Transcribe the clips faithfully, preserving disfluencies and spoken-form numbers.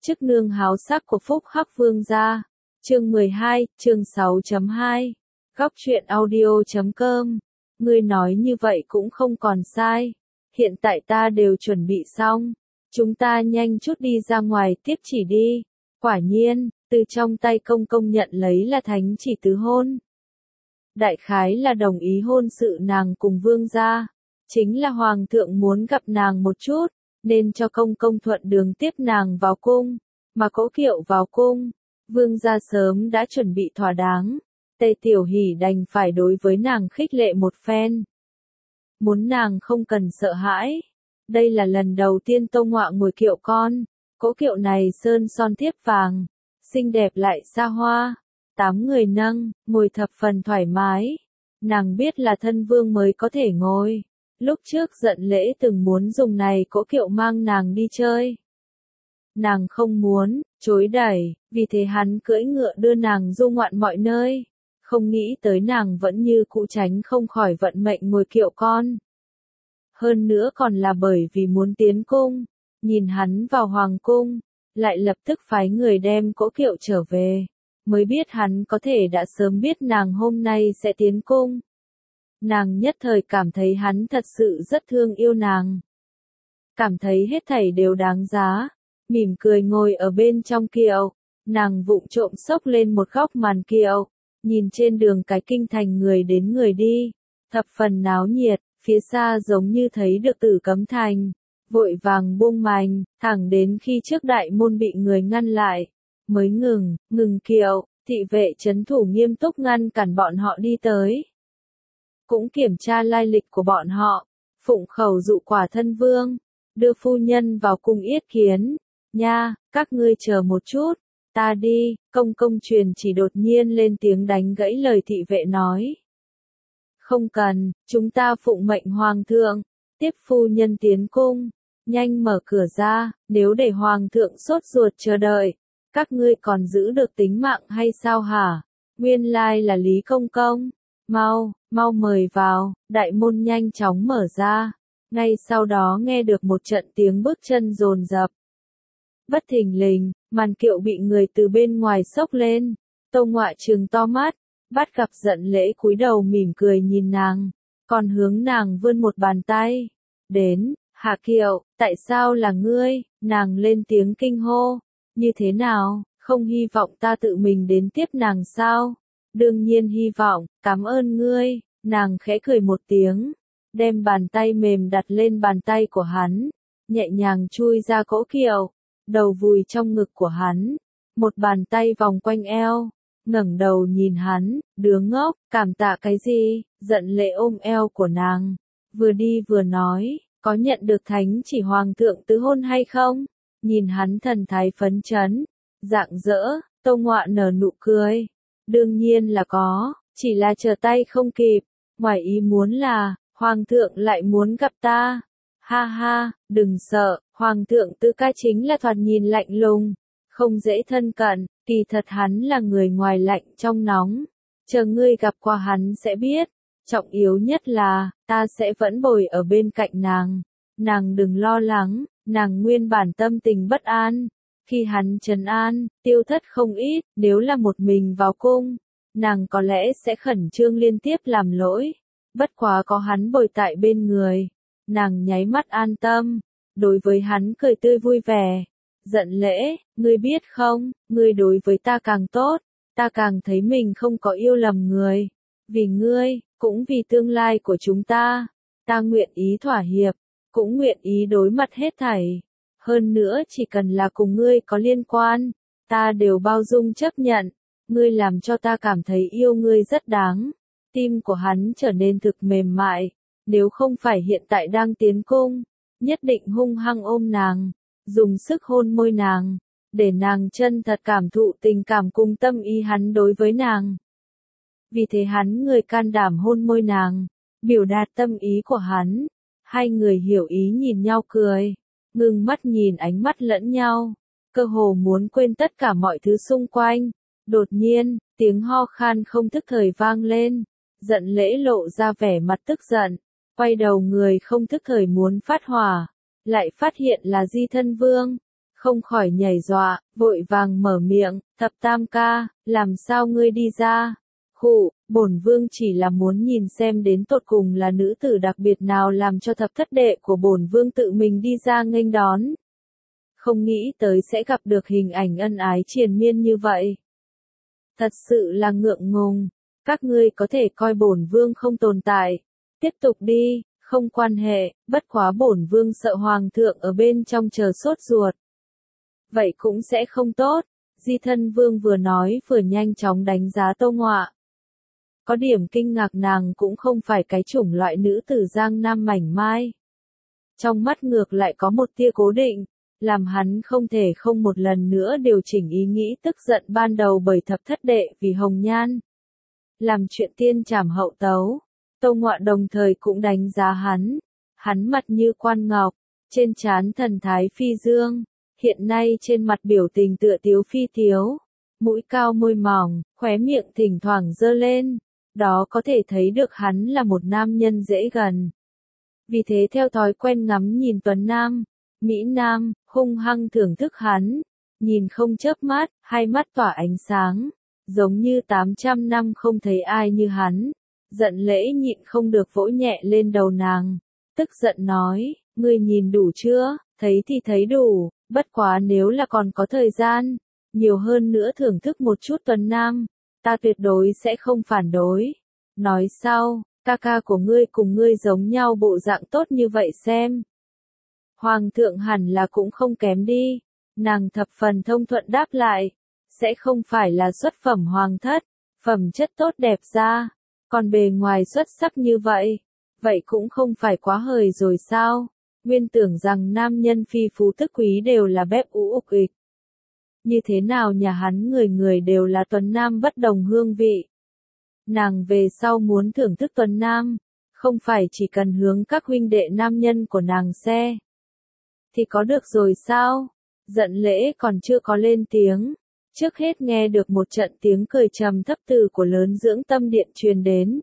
Chức nương háo sắc của Phúc Hắc Vương gia. Chương mười hai, chương sáu chấm hai. Góc truyện audio chấm com. Ngươi nói như vậy cũng không còn sai. Hiện tại ta đều chuẩn bị xong. Chúng ta nhanh chút đi ra ngoài tiếp chỉ đi. Quả nhiên, từ trong tay công công nhận lấy là thánh chỉ tứ hôn. Đại khái là đồng ý hôn sự nàng cùng vương gia. Chính là hoàng thượng muốn gặp nàng một chút, nên cho công công thuận đường tiếp nàng vào cung, mà Cố Kiệu vào cung. Vương gia sớm đã chuẩn bị thỏa đáng, Tề Tiểu Hỷ đành phải đối với nàng khích lệ một phen. Muốn nàng không cần sợ hãi. Đây là lần đầu tiên Tâu Ngọa ngồi kiệu con, cỗ kiệu này sơn son thiếp vàng, xinh đẹp lại xa hoa, tám người nâng, ngồi thập phần thoải mái. Nàng biết là thân vương mới có thể ngồi. Lúc trước Giận Lễ từng muốn dùng này cỗ kiệu mang nàng đi chơi. Nàng không muốn, chối đẩy, vì thế hắn cưỡi ngựa đưa nàng du ngoạn mọi nơi. Không nghĩ tới nàng vẫn như cũ tránh không khỏi vận mệnh ngồi kiệu con. Hơn nữa còn là bởi vì muốn tiến cung, nhìn hắn vào hoàng cung, lại lập tức phái người đem cỗ kiệu trở về, mới biết hắn có thể đã sớm biết nàng hôm nay sẽ tiến cung. Nàng nhất thời cảm thấy hắn thật sự rất thương yêu nàng. Cảm thấy hết thảy đều đáng giá, mỉm cười ngồi ở bên trong kiệu, nàng vụng trộm xốc lên một góc màn kiệu, nhìn trên đường cái kinh thành người đến người đi, thập phần náo nhiệt, phía xa giống như thấy được Tử Cấm Thành, vội vàng buông mành, thẳng đến khi trước đại môn bị người ngăn lại, mới ngừng, ngừng kiệu, thị vệ trấn thủ nghiêm túc ngăn cản bọn họ đi tới. Cũng kiểm tra lai lịch của bọn họ, phụng khẩu dụ quả thân vương, đưa phu nhân vào cung yết kiến. Nha, các ngươi chờ một chút, ta đi, công công truyền chỉ đột nhiên lên tiếng đánh gãy lời thị vệ nói. Không cần, chúng ta phụng mệnh hoàng thượng, tiếp phu nhân tiến cung, nhanh mở cửa ra, nếu để hoàng thượng sốt ruột chờ đợi, các ngươi còn giữ được tính mạng hay sao hả? Nguyên lai là Lý Công Công, mau, mau mời vào, đại môn nhanh chóng mở ra, ngay sau đó nghe được một trận tiếng bước chân dồn dập. Bất thình lình, màn kiệu bị người từ bên ngoài xốc lên, Tâu Ngọa trừng to mắt, bắt gặp Giận Lễ cúi đầu mỉm cười nhìn nàng, còn hướng nàng vươn một bàn tay. Đến, Hạ Kiệu, tại sao là ngươi? Nàng lên tiếng kinh hô. Như thế nào, không hy vọng ta tự mình đến tiếp nàng sao? Đương nhiên hy vọng, cảm ơn ngươi. Nàng khẽ cười một tiếng, đem bàn tay mềm đặt lên bàn tay của hắn, nhẹ nhàng chui ra cỗ kiệu, đầu vùi trong ngực của hắn, một bàn tay vòng quanh eo, ngẩng đầu nhìn hắn, đứa ngốc, cảm tạ cái gì? Giận Lễ ôm eo của nàng, vừa đi vừa nói, có nhận được thánh chỉ hoàng thượng tứ hôn hay không? Nhìn hắn thần thái phấn chấn, rạng rỡ, Tâu Ngọa nở nụ cười, đương nhiên là có, chỉ là chờ tay không kịp, ngoài ý muốn là, hoàng thượng lại muốn gặp ta. Ha ha, đừng sợ, hoàng thượng tư ca chính là thoạt nhìn lạnh lùng, không dễ thân cận, kỳ thật hắn là người ngoài lạnh trong nóng. Chờ ngươi gặp qua hắn sẽ biết, trọng yếu nhất là, ta sẽ vẫn bồi ở bên cạnh nàng. Nàng đừng lo lắng, nàng nguyên bản tâm tình bất an. Khi hắn trấn an, tiêu thất không ít, nếu là một mình vào cung, nàng có lẽ sẽ khẩn trương liên tiếp làm lỗi. Bất quá có hắn bồi tại bên người, nàng nháy mắt an tâm, đối với hắn cười tươi vui vẻ. Giận Lễ, ngươi biết không, ngươi đối với ta càng tốt, ta càng thấy mình không có yêu lầm người. Vì ngươi, cũng vì tương lai của chúng ta, ta nguyện ý thỏa hiệp, cũng nguyện ý đối mặt hết thảy. Hơn nữa chỉ cần là cùng ngươi có liên quan, ta đều bao dung chấp nhận. Ngươi làm cho ta cảm thấy yêu ngươi rất đáng. Tim của hắn trở nên thực mềm mại, nếu không phải hiện tại đang tiến cung, nhất định hung hăng ôm nàng, dùng sức hôn môi nàng, để nàng chân thật cảm thụ tình cảm cùng tâm ý hắn đối với nàng. Vì thế hắn người can đảm hôn môi nàng, biểu đạt tâm ý của hắn. Hai người hiểu ý nhìn nhau cười, ngưng mắt nhìn ánh mắt lẫn nhau, cơ hồ muốn quên tất cả mọi thứ xung quanh. Đột nhiên, tiếng ho khan không thức thời vang lên, Giận Lễ lộ ra vẻ mặt tức giận, quay đầu người không thức thời muốn phát hỏa, lại phát hiện là Di Thân Vương. không khỏi nhảy dọa, vội vàng mở miệng, thập tam ca, làm sao ngươi đi ra? Khụ, bổn vương chỉ là muốn nhìn xem đến tột cùng là nữ tử đặc biệt nào làm cho thập thất đệ của bổn vương tự mình đi ra nghênh đón. Không nghĩ tới sẽ gặp được hình ảnh ân ái triền miên như vậy. Thật sự là ngượng ngùng, các ngươi có thể coi bổn vương không tồn tại. Tiếp tục đi, không quan hệ, bất quá bổn vương sợ hoàng thượng ở bên trong chờ sốt ruột. Vậy cũng sẽ không tốt, Di Thân Vương vừa nói vừa nhanh chóng đánh giá Tô Ngọa. Có điểm kinh ngạc, nàng cũng không phải cái chủng loại nữ tử giang nam mảnh mai. Trong mắt ngược lại có một tia cố định, làm hắn không thể không một lần nữa điều chỉnh ý nghĩ tức giận ban đầu bởi thập thất đệ vì hồng nhan. Làm chuyện tiên trảm hậu tấu, Tô Ngọa đồng thời cũng đánh giá hắn. Hắn mặt như quan ngọc, trên trán thần thái phi dương, hiện nay trên mặt biểu tình tựa tiếu phi tiếu, mũi cao môi mỏng, khóe miệng thỉnh thoảng giơ lên, đó có thể thấy được hắn là một nam nhân dễ gần. Vì thế theo thói quen ngắm nhìn Tuấn Nam, Mỹ Nam, hung hăng thưởng thức hắn, nhìn không chớp mắt, hai mắt tỏa ánh sáng, giống như tám trăm năm không thấy ai như hắn. Giận lễ nhịn không được vỗ nhẹ lên đầu nàng, tức giận nói, ngươi nhìn đủ chưa, thấy thì thấy đủ, bất quá nếu là còn có thời gian, nhiều hơn nữa thưởng thức một chút Tuấn Nam, ta tuyệt đối sẽ không phản đối. Nói sau, ca ca của ngươi cùng ngươi giống nhau bộ dạng tốt như vậy xem. Hoàng thượng hẳn là cũng không kém đi, nàng thập phần thông thuận đáp lại, sẽ không phải là xuất phẩm hoàng thất, phẩm chất tốt đẹp ra. Còn bề ngoài xuất sắc như vậy, vậy cũng không phải quá hời rồi sao? Nguyên tưởng rằng nam nhân phi phú tức quý đều là bép ú ục ịch. Như thế nào nhà hắn người người đều là Tuấn Nam bất đồng hương vị. Nàng về sau muốn thưởng thức Tuấn Nam, không phải chỉ cần hướng các huynh đệ nam nhân của nàng xe. Thì có được rồi sao? Giận lễ còn chưa có lên tiếng. Trước hết nghe được một trận tiếng cười trầm thấp từ của lớn dưỡng tâm điện truyền đến.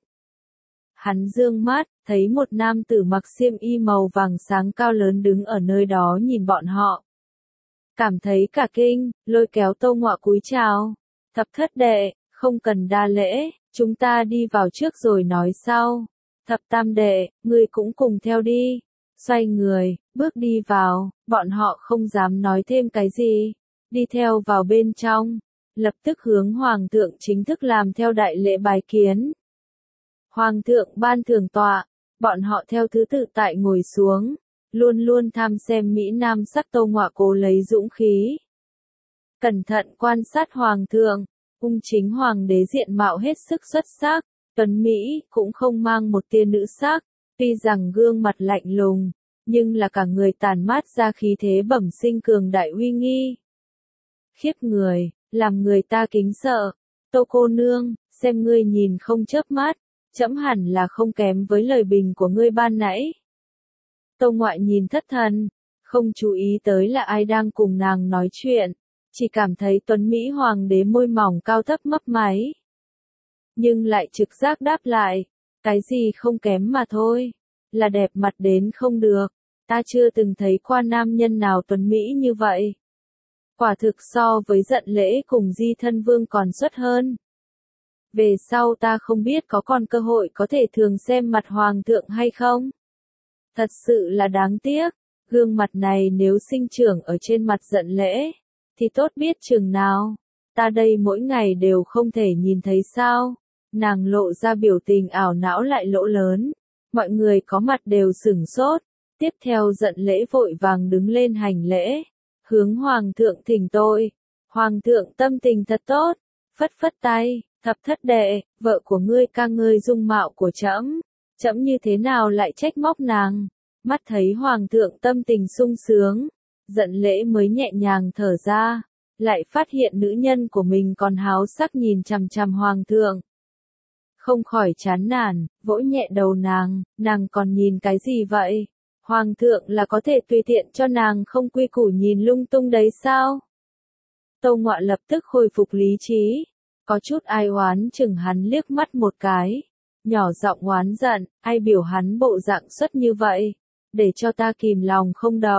Hắn dương mắt, thấy một nam tử mặc xiêm y màu vàng sáng cao lớn đứng ở nơi đó nhìn bọn họ. Cảm thấy cả kinh, lôi kéo Tô Ngọa cúi chào. Thập thất đệ, không cần đa lễ, chúng ta đi vào trước rồi nói sau. Thập tam đệ, ngươi cũng cùng theo đi. Xoay người, bước đi vào, bọn họ không dám nói thêm cái gì. Đi theo vào bên trong, lập tức hướng Hoàng thượng chính thức làm theo đại lễ bái kiến. Hoàng thượng ban thưởng tọa, bọn họ theo thứ tự tại ngồi xuống, luôn luôn tham xem Mỹ Nam sắc. Tô Ngọa cố lấy dũng khí. Cẩn thận quan sát Hoàng thượng, ung chính Hoàng đế diện mạo hết sức xuất sắc, tuấn Mỹ cũng không mang một tia nữ sắc, tuy rằng gương mặt lạnh lùng, nhưng là cả người tàn mát ra khí thế bẩm sinh cường đại uy nghi. Khiếp người, làm người ta kính sợ. Tô cô nương, xem ngươi nhìn không chớp mắt, trẫm hẳn là không kém với lời bình của ngươi ban nãy. Tô Ngoại nhìn thất thần, không chú ý tới là ai đang cùng nàng nói chuyện, chỉ cảm thấy tuấn Mỹ hoàng đế môi mỏng cao thấp mấp máy. Nhưng lại trực giác đáp lại, cái gì không kém mà thôi, là đẹp mặt đến không được, ta chưa từng thấy qua nam nhân nào tuấn Mỹ như vậy. Quả thực so với giận lễ cùng Di Thân Vương còn xuất hơn. Về sau ta không biết có còn cơ hội có thể thường xem mặt Hoàng thượng hay không. Thật sự là đáng tiếc, gương mặt này nếu sinh trưởng ở trên mặt giận lễ, thì tốt biết chừng nào. Ta đây mỗi ngày đều không thể nhìn thấy sao. Nàng lộ ra biểu tình ảo não lại lỗ lớn. Mọi người có mặt đều sửng sốt. Tiếp theo giận lễ vội vàng đứng lên hành lễ. Hướng Hoàng thượng thỉnh tội. Hoàng thượng tâm tình thật tốt. Phất phất tay, thập thất đệ, vợ của ngươi ca ngơi dung mạo của trẫm. Trẫm như thế nào lại trách móc nàng. Mắt thấy Hoàng thượng tâm tình sung sướng. Giận lễ mới nhẹ nhàng thở ra. Lại phát hiện nữ nhân của mình còn háo sắc nhìn chằm chằm Hoàng thượng. Không khỏi chán nản, vỗ nhẹ đầu nàng, nàng còn nhìn cái gì vậy? Hoàng thượng là có thể tùy tiện cho nàng không quy củ nhìn lung tung đấy sao? Tô Ngoại lập tức khôi phục lý trí, có chút ai oán chừng hắn liếc mắt một cái, nhỏ giọng oán giận, ai biểu hắn bộ dạng xuất như vậy, để cho ta kìm lòng không đậu,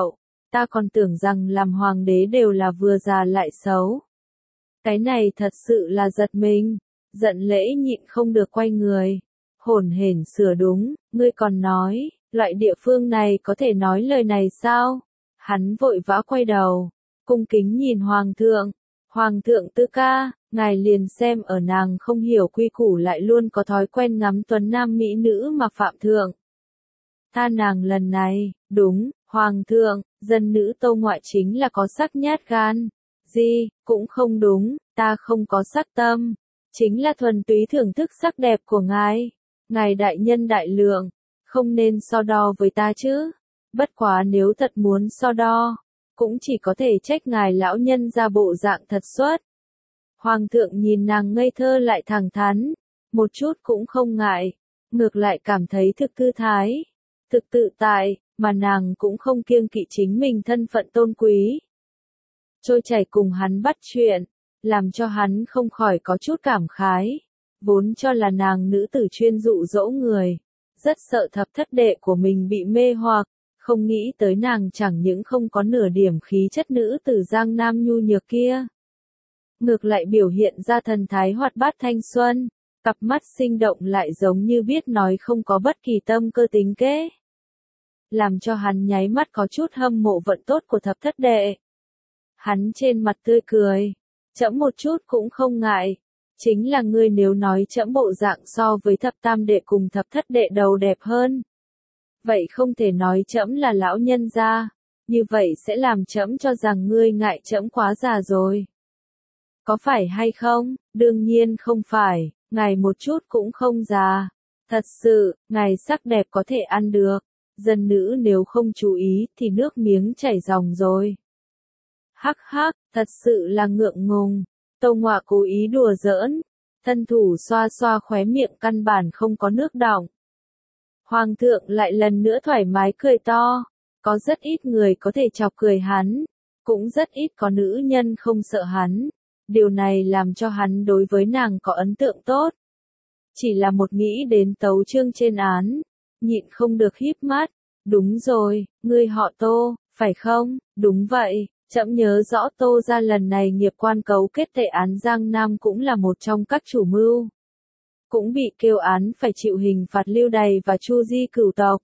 ta còn tưởng rằng làm hoàng đế đều là vừa già lại xấu. Cái này thật sự là giật mình, giận lễ nhịn không được quay người, hổn hển sửa đúng, ngươi còn nói, loại địa phương này có thể nói lời này sao? Hắn vội vã quay đầu, cung kính nhìn hoàng thượng, hoàng thượng tư ca, ngài liền xem ở nàng không hiểu quy củ lại luôn có thói quen ngắm tuấn nam mỹ nữ mà phạm thượng. Tha nàng lần này, đúng, hoàng thượng, dân nữ Tô ngoại chính là có sắc nhát gan. Gì, cũng không đúng, ta không có sắc tâm, chính là thuần túy thưởng thức sắc đẹp của ngài. Ngài đại nhân đại lượng, không nên so đo với ta chứ. Bất quá nếu thật muốn so đo, cũng chỉ có thể trách ngài lão nhân ra bộ dạng thật xuất. Hoàng thượng nhìn nàng ngây thơ lại thẳng thắn, một chút cũng không ngại, ngược lại cảm thấy thực thư thái, thực tự tại, mà nàng cũng không kiêng kỵ chính mình thân phận tôn quý. Trôi chảy cùng hắn bắt chuyện, làm cho hắn không khỏi có chút cảm khái, vốn cho là nàng nữ tử chuyên dụ dỗ người, rất sợ thập thất đệ của mình bị mê hoặc, không nghĩ tới nàng chẳng những không có nửa điểm khí chất nữ tử Giang Nam nhu nhược kia. Ngược lại biểu hiện ra thần thái hoạt bát thanh xuân, cặp mắt sinh động lại giống như biết nói không có bất kỳ tâm cơ tính kế. Làm cho hắn nháy mắt có chút hâm mộ vận tốt của thập thất đệ. Hắn trên mặt tươi cười, trẫm một chút cũng không ngại, chính là ngươi nếu nói trẫm bộ dạng so với thập tam đệ cùng thập thất đệ đầu đẹp hơn. Vậy không thể nói trẫm là lão nhân gia, như vậy sẽ làm trẫm cho rằng ngươi ngại trẫm quá già rồi. Có phải hay không? Đương nhiên không phải, ngài một chút cũng không già. Thật sự, ngài sắc đẹp có thể ăn được, dân nữ nếu không chú ý thì nước miếng chảy ròng rồi. Hắc hắc, thật sự là ngượng ngùng. Tô Ngoạ cố ý đùa giỡn, thân thủ xoa xoa khóe miệng căn bản không có nước đọng. Hoàng thượng lại lần nữa thoải mái cười to, có rất ít người có thể chọc cười hắn, cũng rất ít có nữ nhân không sợ hắn. Điều này làm cho hắn đối với nàng có ấn tượng tốt. Chỉ là một nghĩ đến tấu chương trên án, nhịn không được híp mắt. Đúng rồi, ngươi họ Tô, phải không? Đúng vậy, trẫm nhớ rõ Tô gia lần này nghiệp quan cấu kết tệ án Giang Nam cũng là một trong các chủ mưu. Cũng bị kêu án phải chịu hình phạt lưu đày và chu di cửu tộc.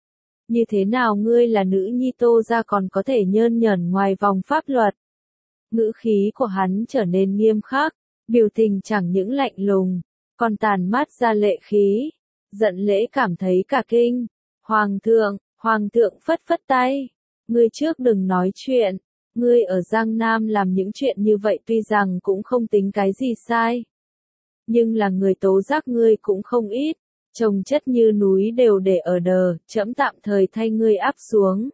Như thế nào ngươi là nữ nhi Tô gia còn có thể nhơn nhởn ngoài vòng pháp luật? Ngữ khí của hắn trở nên nghiêm khắc, biểu tình chẳng những lạnh lùng, còn tàn mát ra lệ khí. Giận lễ cảm thấy cả kinh. Hoàng thượng, hoàng thượng phất phất tay. Ngươi trước đừng nói chuyện. Ngươi ở Giang Nam làm những chuyện như vậy tuy rằng cũng không tính cái gì sai. Nhưng là người tố giác ngươi cũng không ít. Chồng chất như núi đều để ở đờ, trẫm tạm thời thay ngươi áp xuống.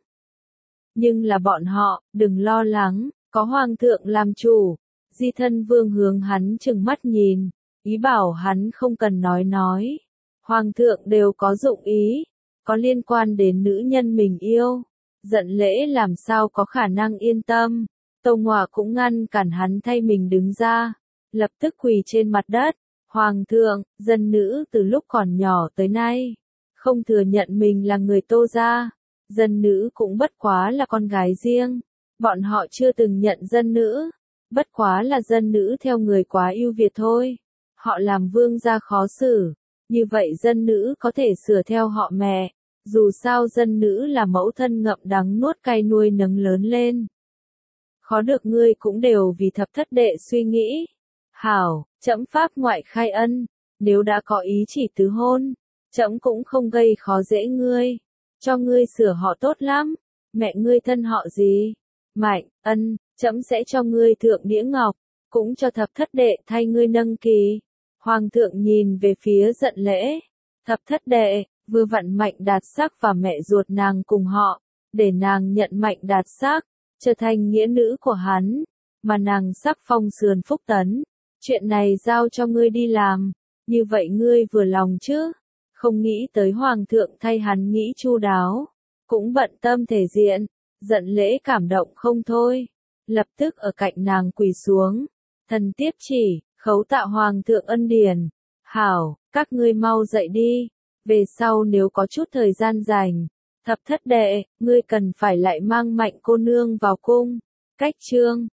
Nhưng là bọn họ, đừng lo lắng. Có hoàng thượng làm chủ, Di Thân Vương hướng hắn trừng mắt nhìn, ý bảo hắn không cần nói nói. Hoàng thượng đều có dụng ý, có liên quan đến nữ nhân mình yêu. Giận lễ làm sao có khả năng yên tâm. Tô Ngoạ cũng ngăn cản hắn thay mình đứng ra, lập tức quỳ trên mặt đất. Hoàng thượng, dân nữ từ lúc còn nhỏ tới nay, không thừa nhận mình là người Tô gia. Dân nữ cũng bất quá là con gái riêng. Bọn họ chưa từng nhận dân nữ, bất quá là dân nữ theo người quá ưu việt thôi. Họ làm vương gia khó xử, như vậy dân nữ có thể sửa theo họ mẹ, dù sao dân nữ là mẫu thân ngậm đắng nuốt cay nuôi nấng lớn lên. Khó được ngươi cũng đều vì thập thất đệ suy nghĩ. Hảo, trẫm pháp ngoại khai ân, nếu đã có ý chỉ tứ hôn, trẫm cũng không gây khó dễ ngươi, cho ngươi sửa họ tốt lắm. Mẹ ngươi thân họ gì? Mạnh, ân, trẫm sẽ cho ngươi thượng đĩa ngọc, cũng cho thập thất đệ thay ngươi nâng kỳ. Hoàng thượng nhìn về phía giận lễ. Thập thất đệ, vừa vặn Mạnh Đạt Sắc và mẹ ruột nàng cùng họ, để nàng nhận Mạnh Đạt Sắc, trở thành nghĩa nữ của hắn, mà nàng sắc phong sườn phúc tấn. Chuyện này giao cho ngươi đi làm, như vậy ngươi vừa lòng chứ? Không nghĩ tới hoàng thượng thay hắn nghĩ chu đáo, cũng bận tâm thể diện. Giận lễ cảm động không thôi, lập tức ở cạnh nàng quỳ xuống, thần tiếp chỉ, khấu tạ hoàng thượng ân điển. Hảo, các ngươi mau dậy đi, về sau nếu có chút thời gian rảnh, Thập thất đệ, ngươi cần phải lại mang Mạnh cô nương vào cung. Cách chương